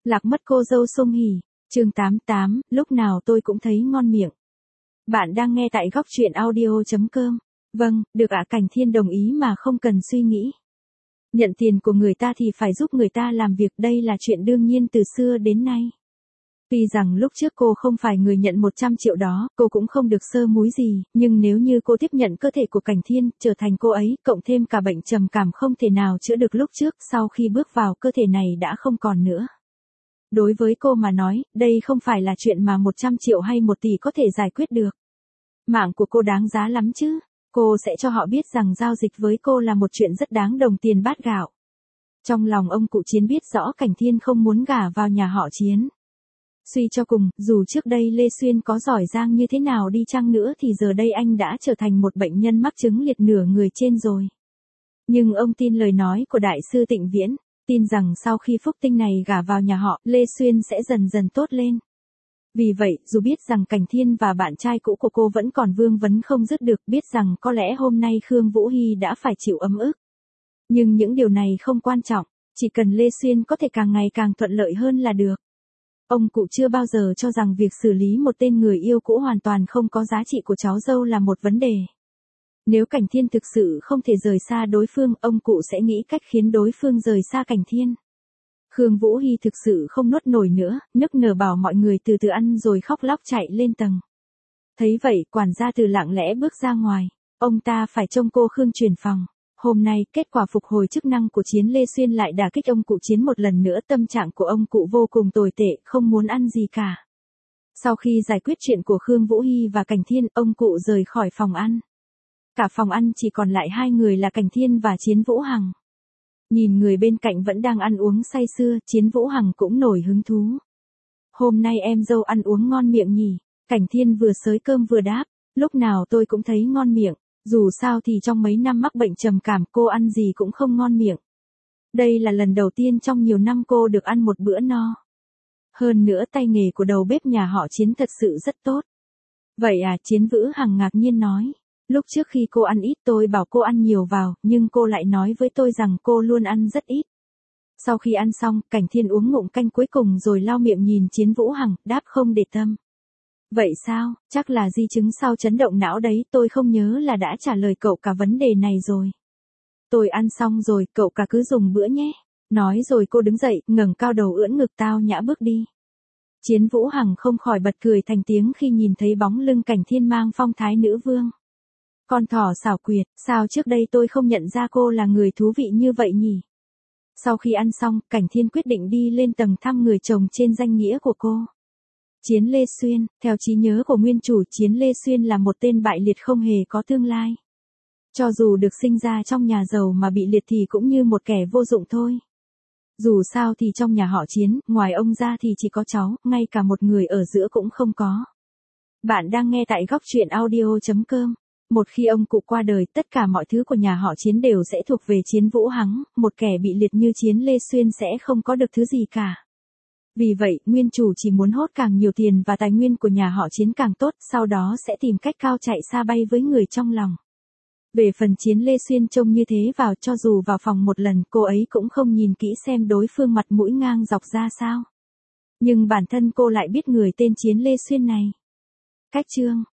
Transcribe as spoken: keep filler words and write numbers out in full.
Lạc mất cô dâu Sung Hỉ, chương tám mươi tám, lúc nào tôi cũng thấy ngon miệng. Bạn đang nghe tại góc truyện audio chấm com. Vâng, được ạ. Cảnh Thiên đồng ý mà không cần suy nghĩ. Nhận tiền của người ta thì phải giúp người ta làm việc, đây là chuyện đương nhiên từ xưa đến nay. Tuy rằng lúc trước cô không phải người nhận một trăm triệu đó, cô cũng không được sơ múi gì, nhưng nếu như cô tiếp nhận cơ thể của Cảnh Thiên, trở thành cô ấy, cộng thêm cả bệnh trầm cảm không thể nào chữa được lúc trước, sau khi bước vào cơ thể này đã không còn nữa. Đối với cô mà nói, đây không phải là chuyện mà một trăm triệu hay một tỷ có thể giải quyết được. Mạng của cô đáng giá lắm chứ. Cô sẽ cho họ biết rằng giao dịch với cô là một chuyện rất đáng đồng tiền bát gạo. Trong lòng ông cụ Chiến biết rõ Cảnh Thiên không muốn gả vào nhà họ Chiến. Suy cho cùng, dù trước đây Lê Xuyên có giỏi giang như thế nào đi chăng nữa thì giờ đây anh đã trở thành một bệnh nhân mắc chứng liệt nửa người trên rồi. Nhưng ông tin lời nói của Đại sư Tịnh Viễn, tin rằng sau khi Phúc Tinh này gả vào nhà họ, Lê Xuyên sẽ dần dần tốt lên. Vì vậy, dù biết rằng Cảnh Thiên và bạn trai cũ của cô vẫn còn vương vấn không dứt được, biết rằng có lẽ hôm nay Khương Vũ Hy đã phải chịu ấm ức. Nhưng những điều này không quan trọng, chỉ cần Lê Xuyên có thể càng ngày càng thuận lợi hơn là được. Ông cụ chưa bao giờ cho rằng việc xử lý một tên người yêu cũ hoàn toàn không có giá trị của cháu dâu là một vấn đề. Nếu Cảnh Thiên thực sự không thể rời xa đối phương, ông cụ sẽ nghĩ cách khiến đối phương rời xa Cảnh Thiên. Khương Vũ Hy thực sự không nuốt nổi nữa, nức nở bảo mọi người từ từ ăn rồi khóc lóc chạy lên tầng. Thấy vậy, quản gia Từ lặng lẽ bước ra ngoài. Ông ta phải trông cô Khương chuyển phòng. Hôm nay, kết quả phục hồi chức năng của Chiến Lê Xuyên lại đả kích ông cụ Chiến một lần nữa, tâm trạng của ông cụ vô cùng tồi tệ, không muốn ăn gì cả. Sau khi giải quyết chuyện của Khương Vũ Hy và Cảnh Thiên, ông cụ rời khỏi phòng ăn. Cả phòng ăn chỉ còn lại hai người là Cảnh Thiên và Chiến Vũ Hằng. Nhìn người bên cạnh vẫn đang ăn uống say sưa, Chiến Vũ Hằng cũng nổi hứng thú. Hôm nay em dâu ăn uống ngon miệng nhỉ? Cảnh Thiên vừa xới cơm vừa đáp, lúc nào tôi cũng thấy ngon miệng, dù sao thì trong mấy năm mắc bệnh trầm cảm cô ăn gì cũng không ngon miệng. Đây là lần đầu tiên trong nhiều năm cô được ăn một bữa no. Hơn nữa tay nghề của đầu bếp nhà họ Chiến thật sự rất tốt. Vậy à? Chiến Vũ Hằng ngạc nhiên nói. Lúc trước khi cô ăn ít tôi bảo cô ăn nhiều vào, nhưng cô lại nói với tôi rằng cô luôn ăn rất ít. Sau khi ăn xong, Cảnh Thiên uống ngụm canh cuối cùng rồi lau miệng nhìn Chiến Vũ Hằng, đáp không để tâm. Vậy sao, chắc là di chứng sau chấn động não đấy, tôi không nhớ là đã trả lời cậu cả vấn đề này rồi. Tôi ăn xong rồi, cậu cả cứ dùng bữa nhé. Nói rồi cô đứng dậy, ngẩng cao đầu ưỡn ngực tao nhã bước đi. Chiến Vũ Hằng không khỏi bật cười thành tiếng khi nhìn thấy bóng lưng Cảnh Thiên mang phong thái nữ vương. Con thỏ xảo quyệt, sao trước đây tôi không nhận ra cô là người thú vị như vậy nhỉ? Sau khi ăn xong, Cảnh Thiên quyết định đi lên tầng thăm người chồng trên danh nghĩa của cô. Chiến Lê Xuyên, theo trí nhớ của nguyên chủ, Chiến Lê Xuyên là một tên bại liệt không hề có tương lai. Cho dù được sinh ra trong nhà giàu mà bị liệt thì cũng như một kẻ vô dụng thôi. Dù sao thì trong nhà họ Chiến, ngoài ông ra thì chỉ có cháu, ngay cả một người ở giữa cũng không có. Bạn đang nghe tại góc truyện audio chấm com. Một khi ông cụ qua đời, tất cả mọi thứ của nhà họ Chiến đều sẽ thuộc về Chiến Vũ Hằng, một kẻ bị liệt như Chiến Lê Xuyên sẽ không có được thứ gì cả. Vì vậy, nguyên chủ chỉ muốn hốt càng nhiều tiền và tài nguyên của nhà họ Chiến càng tốt, sau đó sẽ tìm cách cao chạy xa bay với người trong lòng. Về phần Chiến Lê Xuyên trông như thế vào, cho dù vào phòng một lần, cô ấy cũng không nhìn kỹ xem đối phương mặt mũi ngang dọc ra sao. Nhưng bản thân cô lại biết người tên Chiến Lê Xuyên này. Cách chương